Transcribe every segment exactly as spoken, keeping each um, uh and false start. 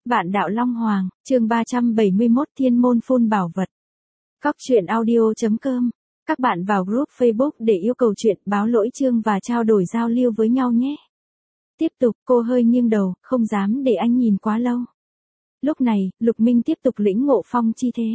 Vạn đạo Long Hoàng, chương ba trăm bảy mươi mốt Thiên môn phun bảo vật. Cóc truyện audio chấm com. Các bạn vào group Facebook để yêu cầu chuyện, báo lỗi chương và trao đổi giao lưu với nhau nhé. Tiếp tục, cô hơi nghiêng đầu, không dám để anh nhìn quá lâu. Lúc này, Lục Minh tiếp tục lĩnh ngộ phong chi thế.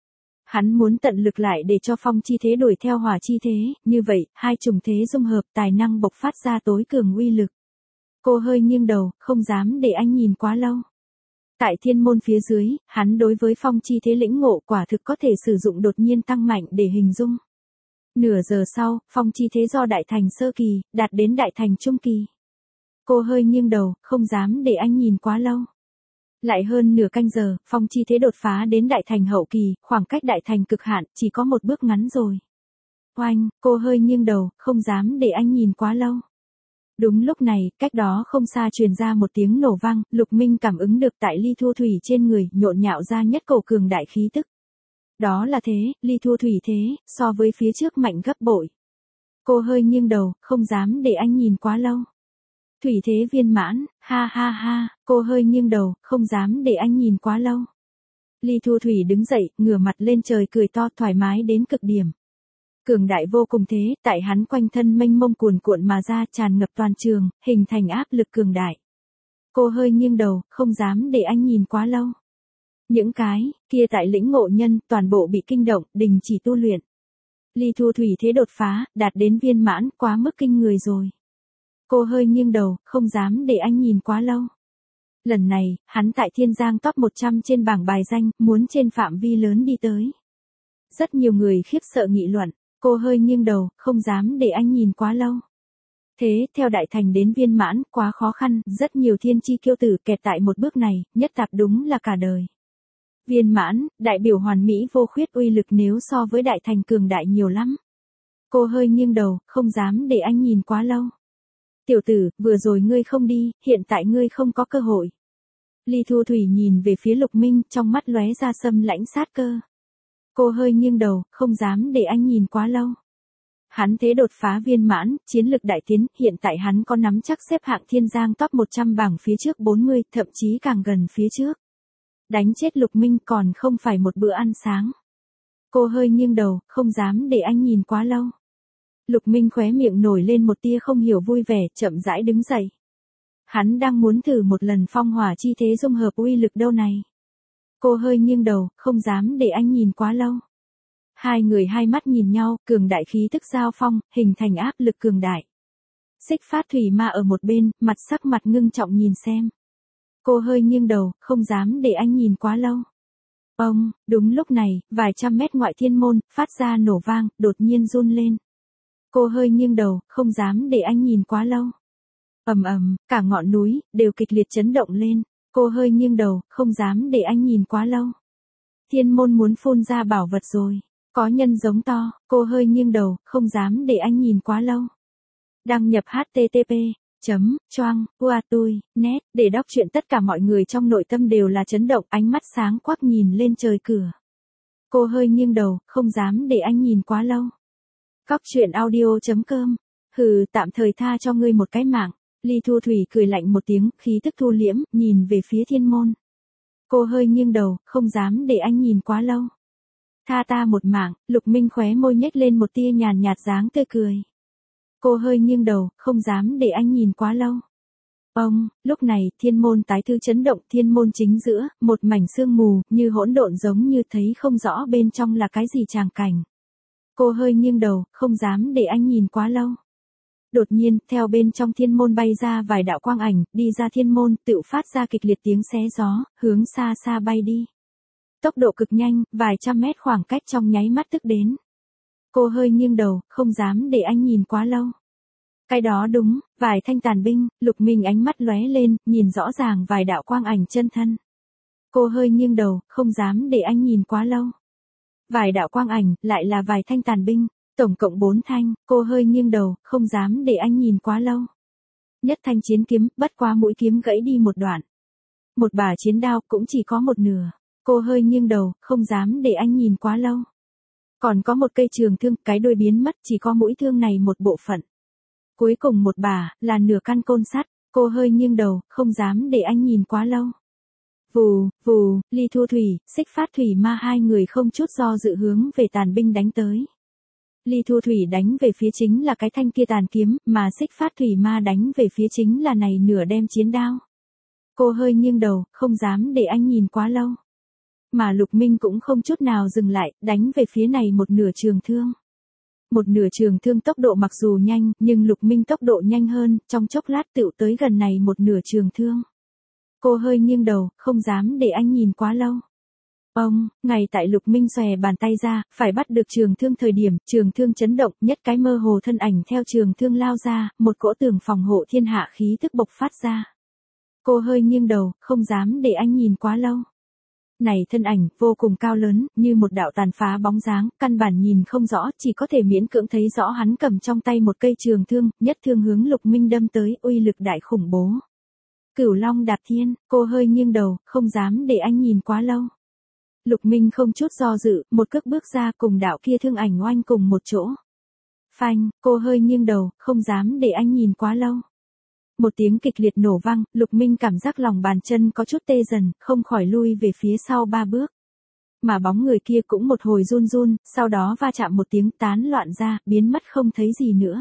Hắn muốn tận lực lại để cho phong chi thế đuổi theo hỏa chi thế, như vậy, hai trùng thế dung hợp tài năng bộc phát ra tối cường uy lực. Cô hơi nghiêng đầu, không dám để anh nhìn quá lâu. Tại thiên môn phía dưới, hắn đối với phong chi thế lĩnh ngộ quả thực có thể sử dụng đột nhiên tăng mạnh để hình dung. Nửa giờ sau, phong chi thế do đại thành sơ kỳ, đạt đến đại thành trung kỳ. Cô hơi nghiêng đầu, không dám để anh nhìn quá lâu. Lại hơn nửa canh giờ, phong chi thế đột phá đến đại thành hậu kỳ, khoảng cách đại thành cực hạn, chỉ có một bước ngắn rồi. Oanh, cô hơi nghiêng đầu, không dám để anh nhìn quá lâu. Đúng lúc này, cách đó không xa truyền ra một tiếng nổ vang, Lục Minh cảm ứng được tại ly thu thủy trên người, nhộn nhạo ra nhất cổ cường đại khí tức. Đó là thế, ly thu thủy thế, so với phía trước mạnh gấp bội. Cô hơi nghiêng đầu, không dám để anh nhìn quá lâu. Thủy thế viên mãn, ha ha ha, cô hơi nghiêng đầu, không dám để anh nhìn quá lâu. Ly thu thủy đứng dậy, ngửa mặt lên trời cười to thoải mái đến cực điểm. Cường đại vô cùng thế, tại hắn quanh thân mênh mông cuồn cuộn mà ra tràn ngập toàn trường, hình thành áp lực cường đại. Cô hơi nghiêng đầu, không dám để anh nhìn quá lâu. Những cái, kia tại lĩnh ngộ nhân, toàn bộ bị kinh động, đình chỉ tu luyện. Ly thu thủy thế đột phá, đạt đến viên mãn, quá mức kinh người rồi. Cô hơi nghiêng đầu, không dám để anh nhìn quá lâu. Lần này, hắn tại Thiên Giang top một trăm trên bảng bài danh, muốn trên phạm vi lớn đi tới. Rất nhiều người khiếp sợ nghị luận. Cô hơi nghiêng đầu, không dám để anh nhìn quá lâu. Thế, theo đại thành đến viên mãn, quá khó khăn, rất nhiều thiên chi kiêu tử kẹt tại một bước này, nhất tạp đúng là cả đời. Viên mãn, đại biểu hoàn mỹ vô khuyết uy lực nếu so với đại thành cường đại nhiều lắm. Cô hơi nghiêng đầu, không dám để anh nhìn quá lâu. Tiểu tử, vừa rồi ngươi không đi, hiện tại ngươi không có cơ hội. Ly Thu Thủy nhìn về phía Lục Minh, trong mắt lóe ra sâm lãnh sát cơ. Cô hơi nghiêng đầu, không dám để anh nhìn quá lâu. Hắn thế đột phá viên mãn, chiến lực đại tiến, hiện tại hắn có nắm chắc xếp hạng Thiên Giang top một trăm bảng phía trước bốn mươi, thậm chí càng gần phía trước. Đánh chết Lục Minh còn không phải một bữa ăn sáng. Cô hơi nghiêng đầu, không dám để anh nhìn quá lâu. Lục Minh khóe miệng nổi lên một tia không hiểu vui vẻ, chậm rãi đứng dậy. Hắn đang muốn thử một lần phong hỏa chi thế dung hợp uy lực đâu này. Cô hơi nghiêng đầu, không dám để anh nhìn quá lâu. Hai người hai mắt nhìn nhau, cường đại khí tức giao phong, hình thành áp lực cường đại. Xích Phát Thủy Ma ở một bên, mặt sắc mặt ngưng trọng nhìn xem. Cô hơi nghiêng đầu, không dám để anh nhìn quá lâu. Ông, đúng lúc này, vài trăm mét ngoại thiên môn, phát ra nổ vang, đột nhiên run lên. Cô hơi nghiêng đầu, không dám để anh nhìn quá lâu. Ầm ầm, cả ngọn núi, đều kịch liệt chấn động lên. Cô hơi nghiêng đầu, không dám để anh nhìn quá lâu. Thiên môn muốn phun ra bảo vật rồi. Có nhân giống to, cô hơi nghiêng đầu, không dám để anh nhìn quá lâu. Đăng nhập h t t p chấm choang uatui net để đọc truyện tất cả mọi người trong nội tâm đều là chấn động, ánh mắt sáng quắc nhìn lên trời cửa. Cô hơi nghiêng đầu, không dám để anh nhìn quá lâu. Cóc truyện audio chấm com. Hừ, tạm thời tha cho ngươi một cái mạng. Ly Thu Thủy cười lạnh một tiếng, khí tức thu liễm, nhìn về phía thiên môn. Cô hơi nghiêng đầu, không dám để anh nhìn quá lâu. Tha ta một mạng, Lục Minh khóe môi nhếch lên một tia nhàn nhạt dáng tươi cười. Cô hơi nghiêng đầu, không dám để anh nhìn quá lâu. Ông, lúc này, thiên môn tái thư chấn động, thiên môn chính giữa, một mảnh sương mù, như hỗn độn giống như thấy không rõ bên trong là cái gì tràng cảnh. Cô hơi nghiêng đầu, không dám để anh nhìn quá lâu. Đột nhiên, theo bên trong thiên môn bay ra vài đạo quang ảnh, đi ra thiên môn, tự phát ra kịch liệt tiếng xé gió, hướng xa xa bay đi. Tốc độ cực nhanh, vài trăm mét khoảng cách trong nháy mắt tức đến. Cô hơi nghiêng đầu, không dám để anh nhìn quá lâu. Cái đó đúng, vài thanh tàn binh, Lục Minh ánh mắt lóe lên, nhìn rõ ràng vài đạo quang ảnh chân thân. Cô hơi nghiêng đầu, không dám để anh nhìn quá lâu. Vài đạo quang ảnh, lại là vài thanh tàn binh. Tổng cộng bốn thanh, cô hơi nghiêng đầu, không dám để anh nhìn quá lâu. Nhất thanh chiến kiếm, bất quá mũi kiếm gãy đi một đoạn. Một bả chiến đao, cũng chỉ có một nửa. Cô hơi nghiêng đầu, không dám để anh nhìn quá lâu. Còn có một cây trường thương, cái đuôi biến mất, chỉ có mũi thương này một bộ phận. Cuối cùng một bả, là nửa căn côn sắt, cô hơi nghiêng đầu, không dám để anh nhìn quá lâu. Vù, vù, Ly Thu Thủy, Xích Phát Thủy Ma hai người không chút do dự hướng về tàn binh đánh tới. Ly Thu Thủy đánh về phía chính là cái thanh kia tàn kiếm, mà Xích Phát Thủy Ma đánh về phía chính là này nửa đem chiến đao. Cô hơi nghiêng đầu, không dám để anh nhìn quá lâu. Mà Lục Minh cũng không chút nào dừng lại, đánh về phía này một nửa trường thương. Một nửa trường thương tốc độ mặc dù nhanh, nhưng Lục Minh tốc độ nhanh hơn, trong chốc lát tựu tới gần này một nửa trường thương. Cô hơi nghiêng đầu, không dám để anh nhìn quá lâu. Ông, ngay tại Lục Minh xòe bàn tay ra, phải bắt được trường thương thời điểm, trường thương chấn động, nhất cái mơ hồ thân ảnh theo trường thương lao ra, một cỗ tường phòng hộ thiên hạ khí tức bộc phát ra. Cô hơi nghiêng đầu, không dám để anh nhìn quá lâu. Này thân ảnh, vô cùng cao lớn, như một đạo tàn phá bóng dáng, căn bản nhìn không rõ, chỉ có thể miễn cưỡng thấy rõ hắn cầm trong tay một cây trường thương, nhất thương hướng Lục Minh đâm tới, uy lực đại khủng bố. Cửu Long đạp thiên, cô hơi nghiêng đầu, không dám để anh nhìn quá lâu. Lục Minh không chút do dự, một cước bước ra cùng đạo kia thương ảnh oanh cùng một chỗ. Phanh, cô hơi nghiêng đầu, không dám để anh nhìn quá lâu. Một tiếng kịch liệt nổ vang, Lục Minh cảm giác lòng bàn chân có chút tê dần, không khỏi lui về phía sau ba bước. Mà bóng người kia cũng một hồi run run, sau đó va chạm một tiếng tán loạn ra, biến mất không thấy gì nữa.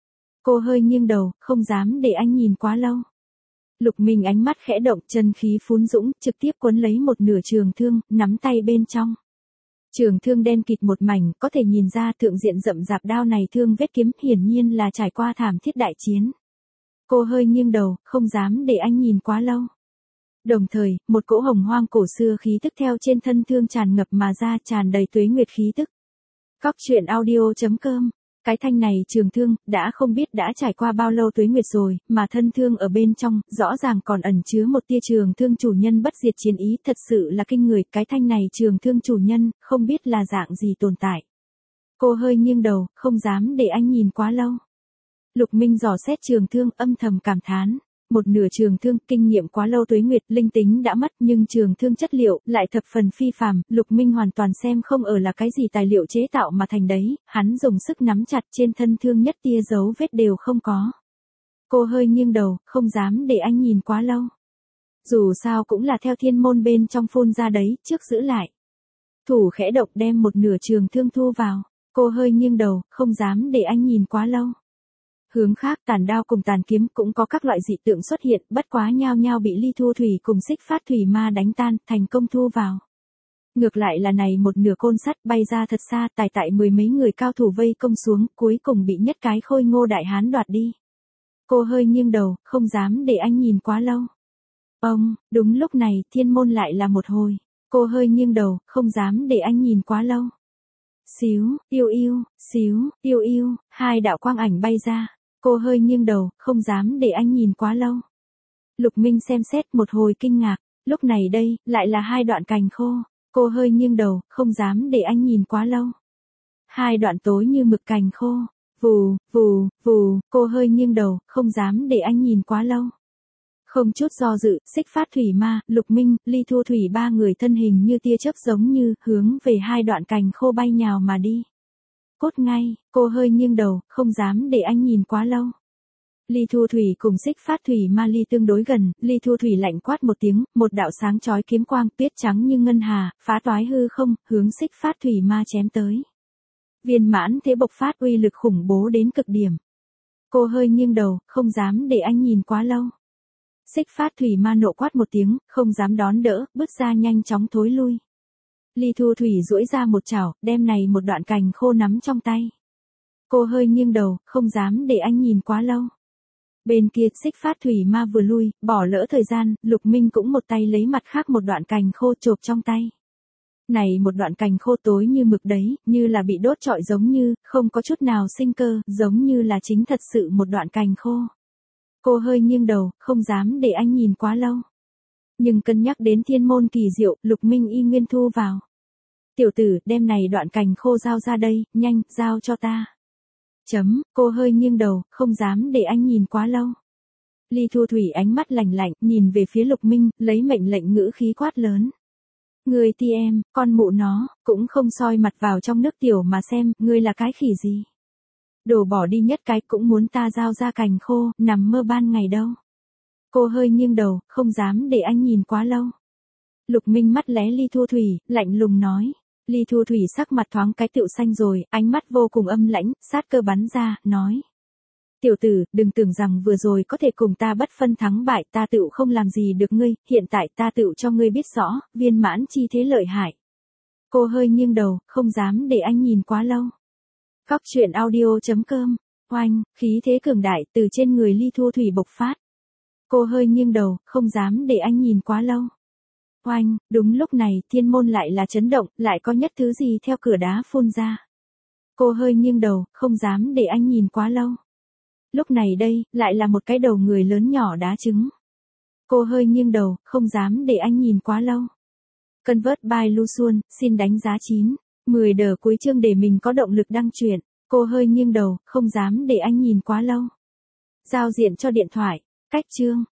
Cô hơi nghiêng đầu, không dám để anh nhìn quá lâu. Lục Minh ánh mắt khẽ động, chân khí phún dũng, trực tiếp cuốn lấy một nửa trường thương, nắm tay bên trong. Trường thương đen kịt một mảnh, có thể nhìn ra thượng diện rậm rạp đao này thương vết kiếm, hiển nhiên là trải qua thảm thiết đại chiến. Cô hơi nghiêng đầu, không dám để anh nhìn quá lâu. Đồng thời, một cỗ hồng hoang cổ xưa khí tức theo trên thân thương tràn ngập mà ra, tràn đầy tuế nguyệt khí tức. Cóc truyện audio chấm com. Cái thanh này trường thương, đã không biết đã trải qua bao lâu tuế nguyệt rồi, mà thân thương ở bên trong, rõ ràng còn ẩn chứa một tia trường thương chủ nhân bất diệt chiến ý, thật sự là kinh người, cái thanh này trường thương chủ nhân, không biết là dạng gì tồn tại. Cô hơi nghiêng đầu, không dám để anh nhìn quá lâu. Lục Minh dò xét trường thương, âm thầm cảm thán. Một nửa trường thương, kinh nghiệm quá lâu tuế nguyệt, linh tính đã mất, nhưng trường thương chất liệu, lại thập phần phi phàm, Lục Minh hoàn toàn xem không ở là cái gì tài liệu chế tạo mà thành đấy, hắn dùng sức nắm chặt trên thân thương nhất tia dấu vết đều không có. Cô hơi nghiêng đầu, không dám để anh nhìn quá lâu. Dù sao cũng là theo thiên môn bên trong phun ra đấy, trước giữ lại. Thủ khẽ động đem một nửa trường thương thu vào, cô hơi nghiêng đầu, không dám để anh nhìn quá lâu. Hướng khác, tàn đao cùng tàn kiếm cũng có các loại dị tượng xuất hiện, bất quá nhao nhao bị Ly Thu Thủy cùng Xích Phát Thủy Ma đánh tan, thành công thu vào. Ngược lại là này một nửa côn sắt bay ra thật xa, tài tại mười mấy người cao thủ vây công xuống, cuối cùng bị nhất cái khôi ngô đại hán đoạt đi. Cô hơi nghiêng đầu, không dám để anh nhìn quá lâu. Ông, đúng lúc này, thiên môn lại là một hồi. Cô hơi nghiêng đầu, không dám để anh nhìn quá lâu. Xíu, yêu yêu, xíu, yêu yêu, hai đạo quang ảnh bay ra. Cô hơi nghiêng đầu, không dám để anh nhìn quá lâu. Lục Minh xem xét một hồi kinh ngạc, lúc này đây, lại là hai đoạn cành khô. Cô hơi nghiêng đầu, không dám để anh nhìn quá lâu. Hai đoạn tối như mực cành khô, vù, vù, vù, cô hơi nghiêng đầu, không dám để anh nhìn quá lâu. Không chút do dự, Xích Phát Thủy Ma, Lục Minh, Ly Thu Thủy ba người thân hình như tia chớp giống như, hướng về hai đoạn cành khô bay nhào mà đi. Cốt ngay, cô hơi nghiêng đầu, không dám để anh nhìn quá lâu. Ly Thu Thủy cùng Xích Phát Thủy Ma ly tương đối gần, Ly Thu Thủy lạnh quát một tiếng, một đạo sáng chói kiếm quang, tuyết trắng như ngân hà, phá toái hư không, hướng Xích Phát Thủy Ma chém tới. Viên mãn thế bộc phát uy lực khủng bố đến cực điểm. Cô hơi nghiêng đầu, không dám để anh nhìn quá lâu. Xích Phát Thủy Ma nộ quát một tiếng, không dám đón đỡ, bước ra nhanh chóng thối lui. Ly Thu Thủy duỗi ra một chảo, đem này một đoạn cành khô nắm trong tay. Cô hơi nghiêng đầu, không dám để anh nhìn quá lâu. Bên kia, Xích Phát Thủy Ma vừa lui, bỏ lỡ thời gian, Lục Minh cũng một tay lấy mặt khác một đoạn cành khô chộp trong tay. Này một đoạn cành khô tối như mực đấy, như là bị đốt trọi giống như, không có chút nào sinh cơ, giống như là chính thật sự một đoạn cành khô. Cô hơi nghiêng đầu, không dám để anh nhìn quá lâu. Nhưng cân nhắc đến thiên môn kỳ diệu, Lục Minh y nguyên thu vào. Tiểu tử, đem này đoạn cành khô giao ra đây, nhanh, giao cho ta. Chấm, cô hơi nghiêng đầu, không dám để anh nhìn quá lâu. Ly Thu Thủy ánh mắt lạnh lạnh, nhìn về phía Lục Minh, lấy mệnh lệnh ngữ khí quát lớn. Ngươi ti em, con mụ nó, cũng không soi mặt vào trong nước tiểu mà xem, ngươi là cái khỉ gì. Đồ bỏ đi nhất cái cũng muốn ta giao ra cành khô, nằm mơ ban ngày đâu. Cô hơi nghiêng đầu, không dám để anh nhìn quá lâu. Lục Minh mắt lé Ly Thu Thủy, lạnh lùng nói. Ly Thu Thủy sắc mặt thoáng cái tựu xanh rồi, ánh mắt vô cùng âm lãnh, sát cơ bắn ra, nói. Tiểu tử, đừng tưởng rằng vừa rồi có thể cùng ta bất phân thắng bại, ta tựu không làm gì được ngươi, hiện tại ta tựu cho ngươi biết rõ, viên mãn chi thế lợi hại. Cô hơi nghiêng đầu, không dám để anh nhìn quá lâu. Cóc truyện audio chấm com, oanh, khí thế cường đại từ trên người Ly Thu Thủy bộc phát. Cô hơi nghiêng đầu, không dám để anh nhìn quá lâu. Oanh, đúng lúc này, thiên môn lại là chấn động, lại có nhất thứ gì theo cửa đá phun ra. Cô hơi nghiêng đầu, không dám để anh nhìn quá lâu. Lúc này đây, lại là một cái đầu người lớn nhỏ đá trứng. Cô hơi nghiêng đầu, không dám để anh nhìn quá lâu. Convert by Lu Xuân, xin đánh giá chín, mười đờ cuối chương để mình có động lực đăng truyện. Cô hơi nghiêng đầu, không dám để anh nhìn quá lâu. Giao diện cho điện thoại, cách chương.